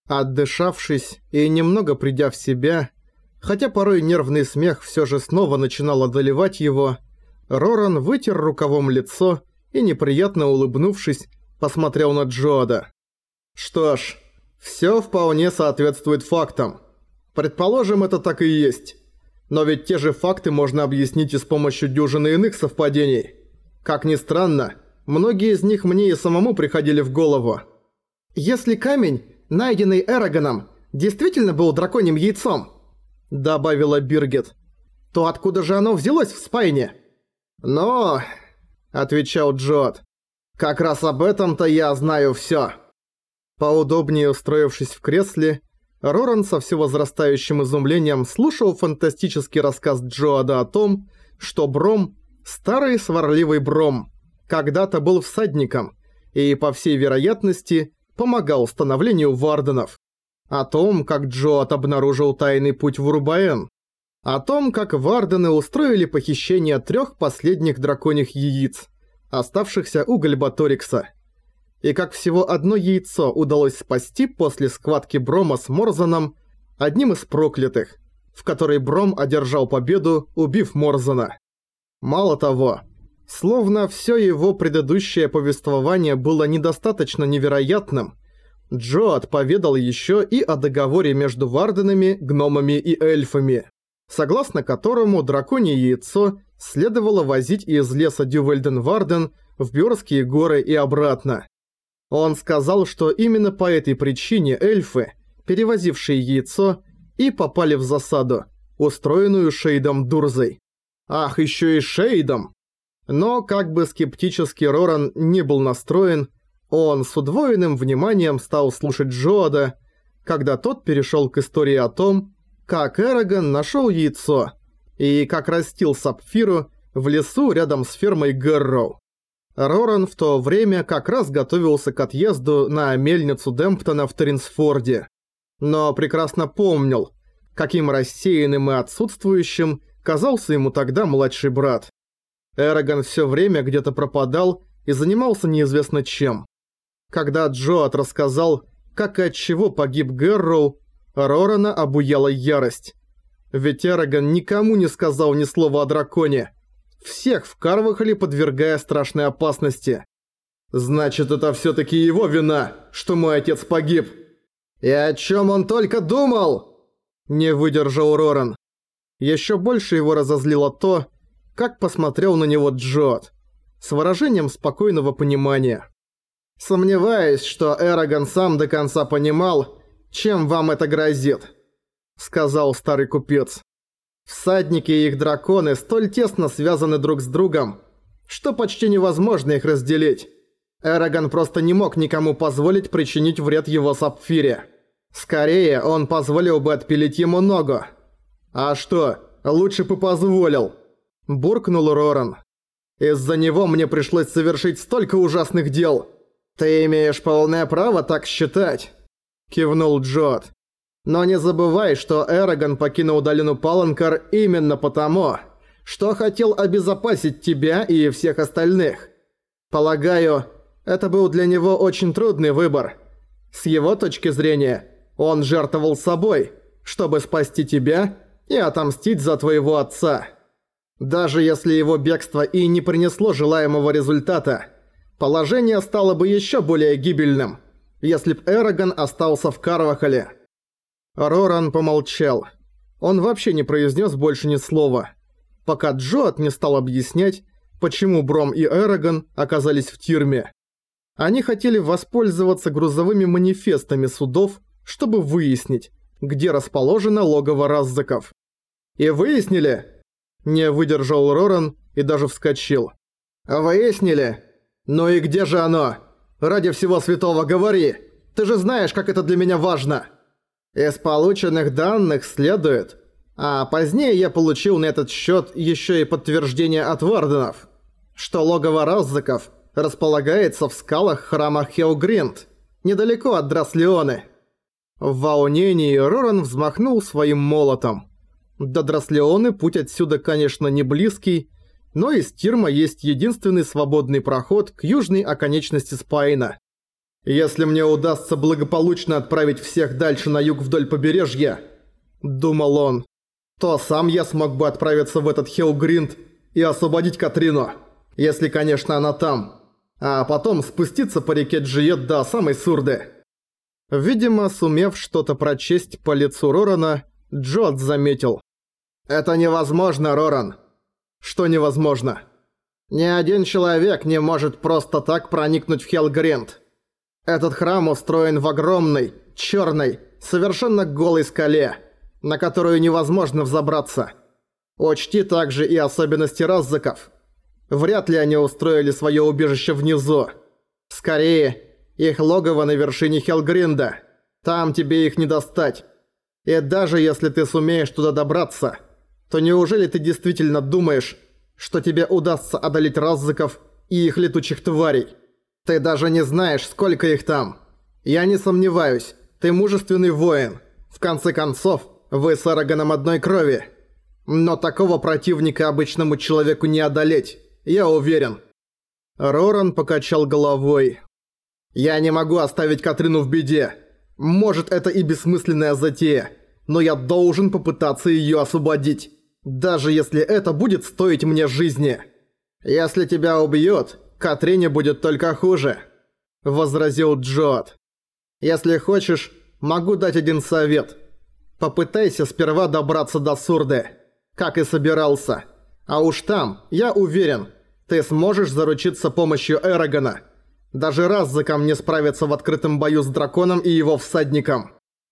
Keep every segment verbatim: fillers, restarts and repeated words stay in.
Отдышавшись и немного придя в себя, хотя порой нервный смех всё же снова начинал одолевать его, Роран вытер рукавом лицо и, неприятно улыбнувшись, посмотрел на Джода. «Что ж, всё вполне соответствует фактам. Предположим, это так и есть. Но ведь те же факты можно объяснить и с помощью дюжины иных совпадений. Как ни странно, многие из них мне и самому приходили в голову. Если камень, найденный Эрагоном, действительно был драконьим яйцом», — добавила Биргит, — «то откуда же оно взялось в спайне?» «Но...» — отвечал Джод. «Как раз об этом-то я знаю всё». Поудобнее устроившись в кресле, Роран со все возрастающим изумлением слушал фантастический рассказ Джоада о том, что Бром, старый сварливый Бром, когда-то был всадником и, по всей вероятности, помогал становлению варденов. О том, как Джоад обнаружил тайный путь в Урубаэн. О том, как вардены устроили похищение трех последних драконьих яиц, оставшихся у Гальбаторикса. И как всего одно яйцо удалось спасти после схватки Брома с Морзаном, одним из проклятых, в которой Бром одержал победу, убив Морзана. Мало того, словно всё его предыдущее повествование было недостаточно невероятным, Джоад поведал ещё и о договоре между варденами, гномами и эльфами, согласно которому драконье яйцо следовало возить из леса Дювальден-Варден в Бёрские горы и обратно. Он сказал, что именно по этой причине эльфы, перевозившие яйцо, и попали в засаду, устроенную Шейдом Дурзой. Ах, ещё и Шейдом! Но как бы скептически Роран не был настроен, он с удвоенным вниманием стал слушать Джоада, когда тот перешёл к истории о том, как Эрагон нашёл яйцо и как растил сапфиру в лесу рядом с фермой Гэрроу. Роран в то время как раз готовился к отъезду на мельницу Демптона в Тринсфорде, но прекрасно помнил, каким рассеянным и отсутствующим казался ему тогда младший брат. Эрагон всё время где-то пропадал и занимался неизвестно чем. Когда Джоад рассказал, как и от чего погиб Гэрроу, Рорана обуяла ярость. Ведь Эрагон никому не сказал ни слова о драконе, всех в Карвахале подвергая страшной опасности. «Значит, это всё-таки его вина, что мой отец погиб!» «И о чём он только думал?» Не выдержал Роран. Ещё больше его разозлило то, как посмотрел на него Джоад, с выражением спокойного понимания. «Сомневаюсь, что Эрагон сам до конца понимал, чем вам это грозит», — сказал старый купец. «Всадники и их драконы столь тесно связаны друг с другом, что почти невозможно их разделить. Эрагон просто не мог никому позволить причинить вред его сапфире. Скорее, он позволил бы отпилить ему ногу». «А что, лучше бы позволил», — буркнул Роран. «Из-за него мне пришлось совершить столько ужасных дел». «Ты имеешь полное право так считать», — кивнул Джоад. «Но не забывай, что Эрагон покинул долину Паланкар именно потому, что хотел обезопасить тебя и всех остальных. Полагаю, это был для него очень трудный выбор. С его точки зрения, он жертвовал собой, чтобы спасти тебя и отомстить за твоего отца. Даже если его бегство и не принесло желаемого результата, положение стало бы ещё более гибельным, если б Эрагон остался в Карвахале». Роран помолчал. Он вообще не произнес больше ни слова, пока Джоад не стал объяснять, почему Бром и Эрагон оказались в тюрьме. Они хотели воспользоваться грузовыми манифестами судов, чтобы выяснить, где расположено логово Раззаков. «И выяснили?» Не выдержал Роран и даже вскочил. «Выяснили? Ну и где же оно? Ради всего святого говори! Ты же знаешь, как это для меня важно!» «Из полученных данных следует, а позднее я получил на этот счет еще и подтверждение от варденов, что логово Раззаков располагается в скалах храма Хелгринд, недалеко от Драслеоны». В волнении Роран взмахнул своим молотом. До Драслеоны путь отсюда, конечно, не близкий, но из Тирма есть единственный свободный проход к южной оконечности Спайна. «Если мне удастся благополучно отправить всех дальше на юг вдоль побережья», — думал он, — «то сам я смог бы отправиться в этот Хелгринд и освободить Катрину, если, конечно, она там, а потом спуститься по реке Джиет до самой Сурды». Видимо, сумев что-то прочесть по лицу Рорана, Джоат заметил. «Это невозможно, Роран». «Что невозможно?» «Ни один человек не может просто так проникнуть в Хелгринд. Этот храм устроен в огромной, черной, совершенно голой скале, на которую невозможно взобраться. Учти также и особенности раззаков. Вряд ли они устроили свое убежище внизу. Скорее, их логово на вершине Хелгринда. Там тебе их не достать. И даже если ты сумеешь туда добраться, то неужели ты действительно думаешь, что тебе удастся одолеть раззаков и их летучих тварей? Ты даже не знаешь, сколько их там. Я не сомневаюсь, ты мужественный воин. В конце концов, вы с Эраганом одной крови. Но такого противника обычному человеку не одолеть, я уверен». Роран покачал головой. «Я не могу оставить Катрину в беде. Может, это и бессмысленная затея, но я должен попытаться её освободить, даже если это будет стоить мне жизни. Если тебя убьют, Катрине будет только хуже», — возразил Джоат. «Если хочешь, могу дать один совет. Попытайся сперва добраться до Сурды, как и собирался. А уж там, я уверен, ты сможешь заручиться помощью Эрагона. Даже раззакам не справиться в открытом бою с драконом и его всадником».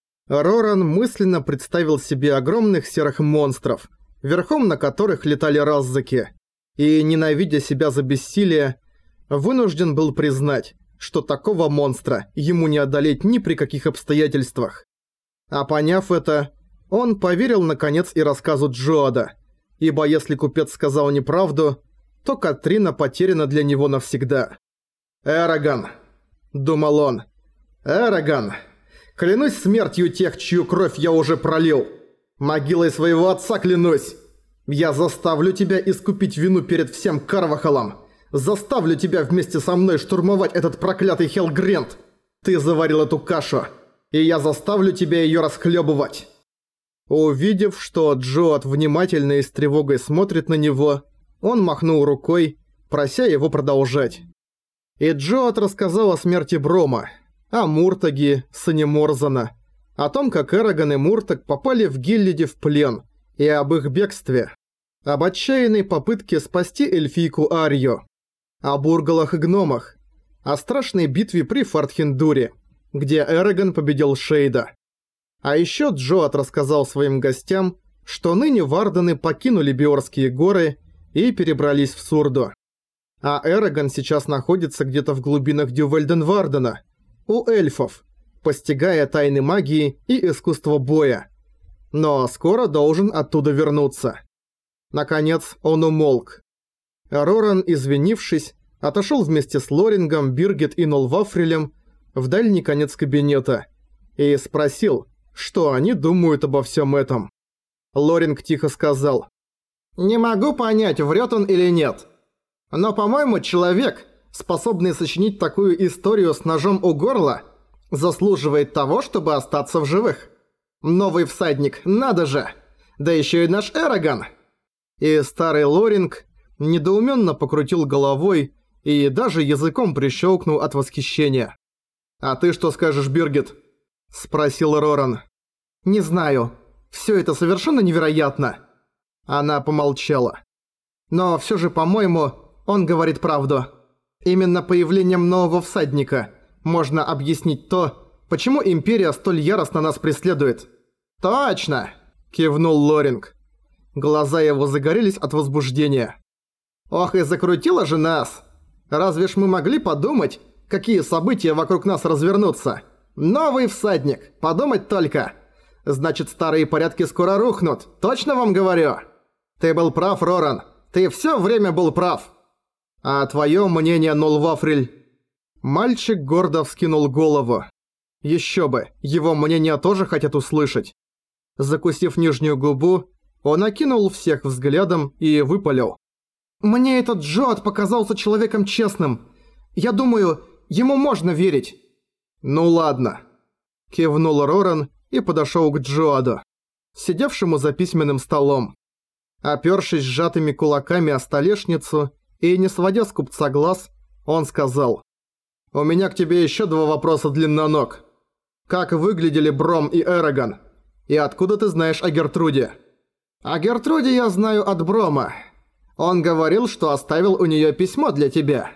Роран мысленно представил себе огромных серых монстров, верхом на которых летали раззаки, и, ненавидя себя за бессилие, вынужден был признать, что такого монстра ему не одолеть ни при каких обстоятельствах. А поняв это, он поверил наконец и рассказу Джоада, ибо если купец сказал неправду, то Катрина потеряна для него навсегда. «Эрагон», — думал он, — «Эрагон, клянусь смертью тех, чью кровь я уже пролил. Могилой своего отца клянусь. Я заставлю тебя искупить вину перед всем Карвахалом. Заставлю тебя вместе со мной штурмовать этот проклятый Хелгринд. Ты заварил эту кашу, и я заставлю тебя её расхлёбывать». Увидев, что Джоат внимательно и с тревогой смотрит на него, он махнул рукой, прося его продолжать. И Джоат рассказал о смерти Брома, о Муртаге, сыне Морзана, о том, как Эрагон и Муртаг попали в Гиллиде в плен, и об их бегстве, об отчаянной попытке спасти эльфийку Арью, о бургалах и гномах, о страшной битве при Фортхендуре, где Эрагон победил Шейда. А еще Джоат рассказал своим гостям, что ныне вардены покинули Биорские горы и перебрались в Сурду. А Эрагон сейчас находится где-то в глубинах Дювальденвардена, у эльфов, постигая тайны магии и искусство боя. Но скоро должен оттуда вернуться. Наконец он умолк. Роран, извинившись, отошел вместе с Лорингом, Биргит и Нолвафрилем в дальний конец кабинета и спросил, что они думают обо всем этом. Лоринг тихо сказал: «Не могу понять, врет он или нет. Но, по-моему, человек, способный сочинить такую историю с ножом у горла, заслуживает того, чтобы остаться в живых. Новый всадник, надо же! Да еще и наш Эрагон!» И старый Лоринг недоуменно покрутил головой и даже языком прищелкнул от восхищения. «А ты что скажешь, Биргит?» – спросил Роран. «Не знаю. Все это совершенно невероятно». Она помолчала. «Но все же, по-моему, он говорит правду. Именно появлением нового всадника можно объяснить то, почему Империя столь яростно нас преследует». «Точно!» – кивнул Лоринг. Глаза его загорелись от возбуждения. «Ох, и закрутила же нас! Разве ж мы могли подумать, какие события вокруг нас развернутся? Новый всадник, подумать только! Значит, старые порядки скоро рухнут, точно вам говорю? Ты был прав, Роран, ты все время был прав! А твое мнение, Нолвафриль?» Мальчик гордо вскинул голову. Еще бы, его мнение тоже хотят услышать. Закусив нижнюю губу, он окинул всех взглядом и выпалил: «Мне этот Джоат показался человеком честным. Я думаю, ему можно верить. «Ну ладно», – кивнул Роран и подошёл к Джоаду, сидевшему за письменным столом. Опёршись сжатыми кулаками о столешницу и не сводя с купца глаз, он сказал: «У меня к тебе ещё два вопроса, длинноног. Как выглядели Бром и Эрагон? И откуда ты знаешь о Гертруде?» «О Гертруде я знаю от Брома. Он говорил, что оставил у неё письмо для тебя.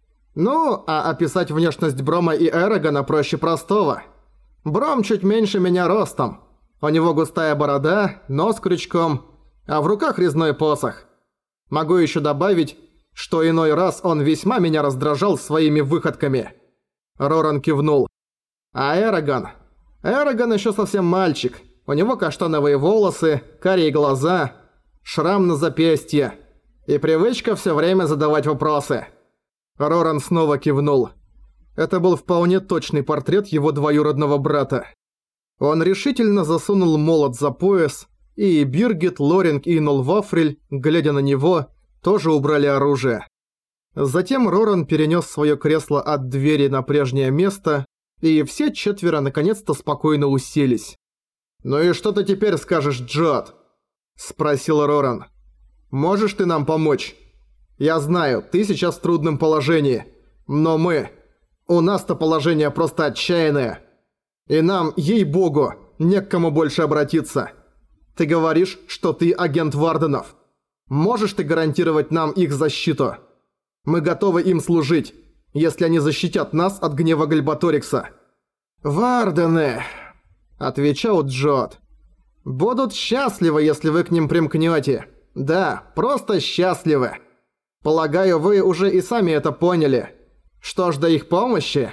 Ну, а описать внешность Брома и Эрагона проще простого. Бром чуть меньше меня ростом. У него густая борода, нос крючком, а в руках резной посох. Могу ещё добавить, что иной раз он весьма меня раздражал своими выходками». Роран кивнул. «А Эрагон? Эрагон ещё совсем мальчик. У него каштановые волосы, карие глаза, шрам на запястье и привычка всё время задавать вопросы». Роран снова кивнул. Это был вполне точный портрет его двоюродного брата. Он решительно засунул молот за пояс, и Биргит, Лоринг и Нолвафрель, глядя на него, тоже убрали оружие. Затем Роран перенес своё кресло от двери на прежнее место, и все четверо наконец-то спокойно уселись. «Ну и что ты теперь скажешь, Джоад?» – спросил Роран. «Можешь ты нам помочь? Я знаю, ты сейчас в трудном положении, но мы... У нас-то положение просто отчаянное. И нам, ей-богу, не к кому больше обратиться. Ты говоришь, что ты агент Варденов. Можешь ты гарантировать нам их защиту? Мы готовы им служить, если они защитят нас от гнева Гальбаторикса». «Вардены», – отвечал Джоад, – «будут счастливы, если вы к ним примкнёте. Да, просто счастливы. Полагаю, вы уже и сами это поняли. Что ж до их помощи?»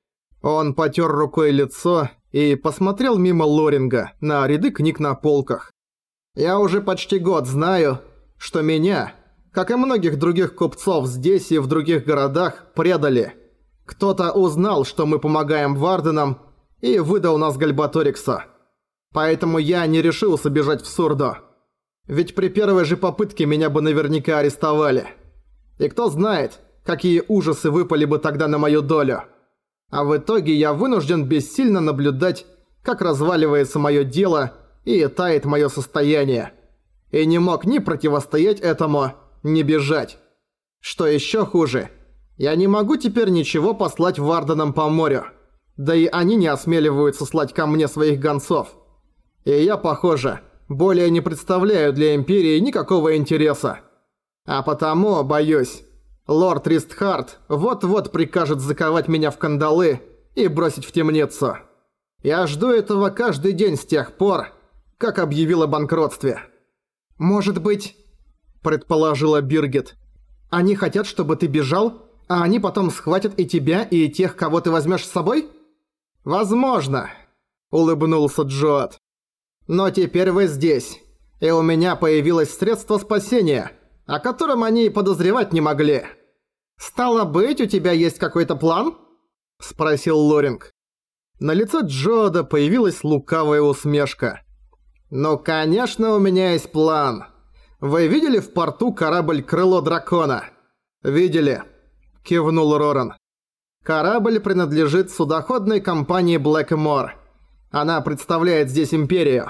Он потёр рукой лицо и посмотрел мимо Лоринга на ряды книг на полках. «Я уже почти год знаю, что меня, как и многих других купцов здесь и в других городах, предали. Кто-то узнал, что мы помогаем Варденам, и выдал нас Гальбаториксу. Поэтому я не решился бежать в Сурдо. Ведь при первой же попытке меня бы наверняка арестовали. И кто знает, какие ужасы выпали бы тогда на мою долю. А в итоге я вынужден бессильно наблюдать, как разваливается моё дело и тает моё состояние. И не мог ни противостоять этому, ни бежать. Что ещё хуже, я не могу теперь ничего послать Варденам по морю. Да и они не осмеливаются слать ко мне своих гонцов. И я, похоже, более не представляю для Империи никакого интереса. А потому, боюсь, лорд Ристхард вот-вот прикажет заковать меня в кандалы и бросить в темницу. Я жду этого каждый день с тех пор, как объявил о банкротстве». «Может быть, — предположила Биргит, — они хотят, чтобы ты бежал, а они потом схватят и тебя, и тех, кого ты возьмешь с собой?» «Возможно», — улыбнулся Джоад. «Но теперь вы здесь, и у меня появилось средство спасения, о котором они и подозревать не могли». «Стало быть, у тебя есть какой-то план?» – спросил Лоринг. На лице Джоада появилась лукавая усмешка. «Ну, конечно, у меня есть план. Вы видели в порту корабль «Крыло дракона»?» «Видели», – кивнул Роран. «Корабль принадлежит судоходной компании Блэкмор. Она представляет здесь Империю.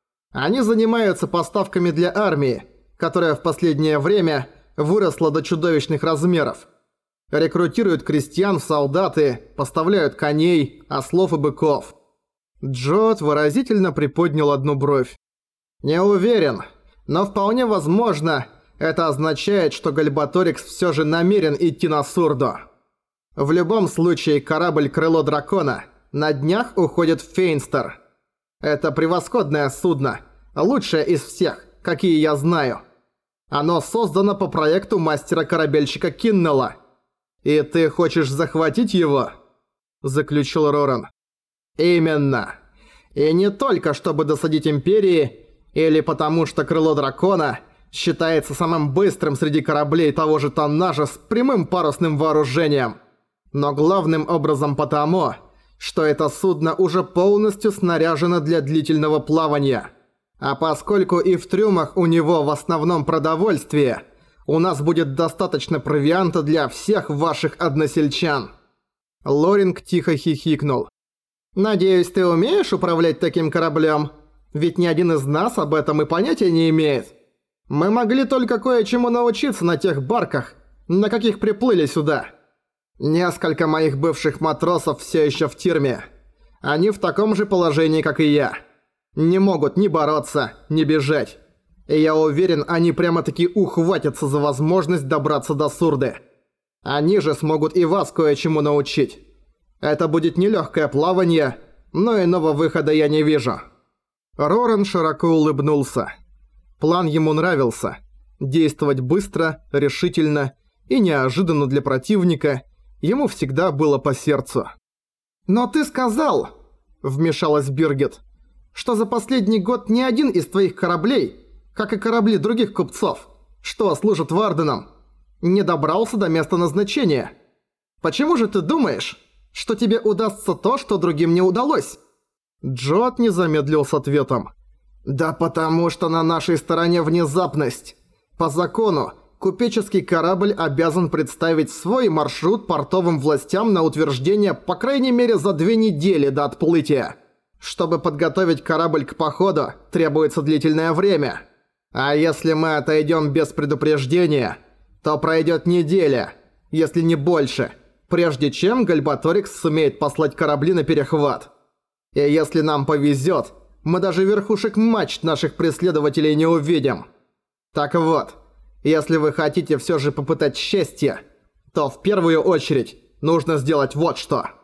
Они занимаются поставками для армии, которая в последнее время выросла до чудовищных размеров. Рекрутируют крестьян в солдаты, поставляют коней, ослов и быков». Джоад выразительно приподнял одну бровь. «Не уверен, но вполне возможно, это означает, что Гальбаторикс всё же намерен идти на Сурдо. В любом случае, корабль «Крыло дракона» на днях уходит в Фейнстер. Это превосходное судно, лучшее из всех, какие я знаю. Оно создано по проекту мастера-корабельщика Киннелла. И ты хочешь захватить его?» – заключил Роран. «Именно. И не только чтобы досадить Империи, или потому что «Крыло дракона» считается самым быстрым среди кораблей того же тоннажа с прямым парусным вооружением, но главным образом потому, что это судно уже полностью снаряжено для длительного плавания. А поскольку и в трюмах у него в основном продовольствие, у нас будет достаточно провианта для всех ваших односельчан». Лоринг тихо хихикнул. «Надеюсь, ты умеешь управлять таким кораблем? Ведь ни один из нас об этом и понятия не имеет. Мы могли только кое-чему научиться на тех барках, на каких приплыли сюда. Несколько моих бывших матросов все еще в тюрьме. Они в таком же положении, как и я. Не могут ни бороться, ни бежать. И я уверен, они прямо-таки ухватятся за возможность добраться до Сурды. Они же смогут и вас кое-чему научить. Это будет нелегкое плавание, но иного выхода я не вижу». Роран широко улыбнулся. План ему нравился. Действовать быстро, решительно и неожиданно для противника ему всегда было по сердцу. «Но ты сказал», — вмешалась Биргит, «что за последний год ни один из твоих кораблей, как и корабли других купцов, что служат Варденам, не добрался до места назначения. Почему же ты думаешь, что тебе удастся то, что другим не удалось?» Джот не замедлил с ответом. «Да потому что на нашей стороне внезапность. По закону, купеческий корабль обязан представить свой маршрут портовым властям на утверждение по крайней мере за две недели до отплытия. Чтобы подготовить корабль к походу, требуется длительное время. А если мы отойдем без предупреждения, то пройдет неделя, если не больше, прежде чем Гальбаторикс сумеет послать корабли на перехват. И если нам повезет, мы даже верхушек мачт наших преследователей не увидим. Так вот, если вы хотите все же попытать счастье, то в первую очередь нужно сделать вот что».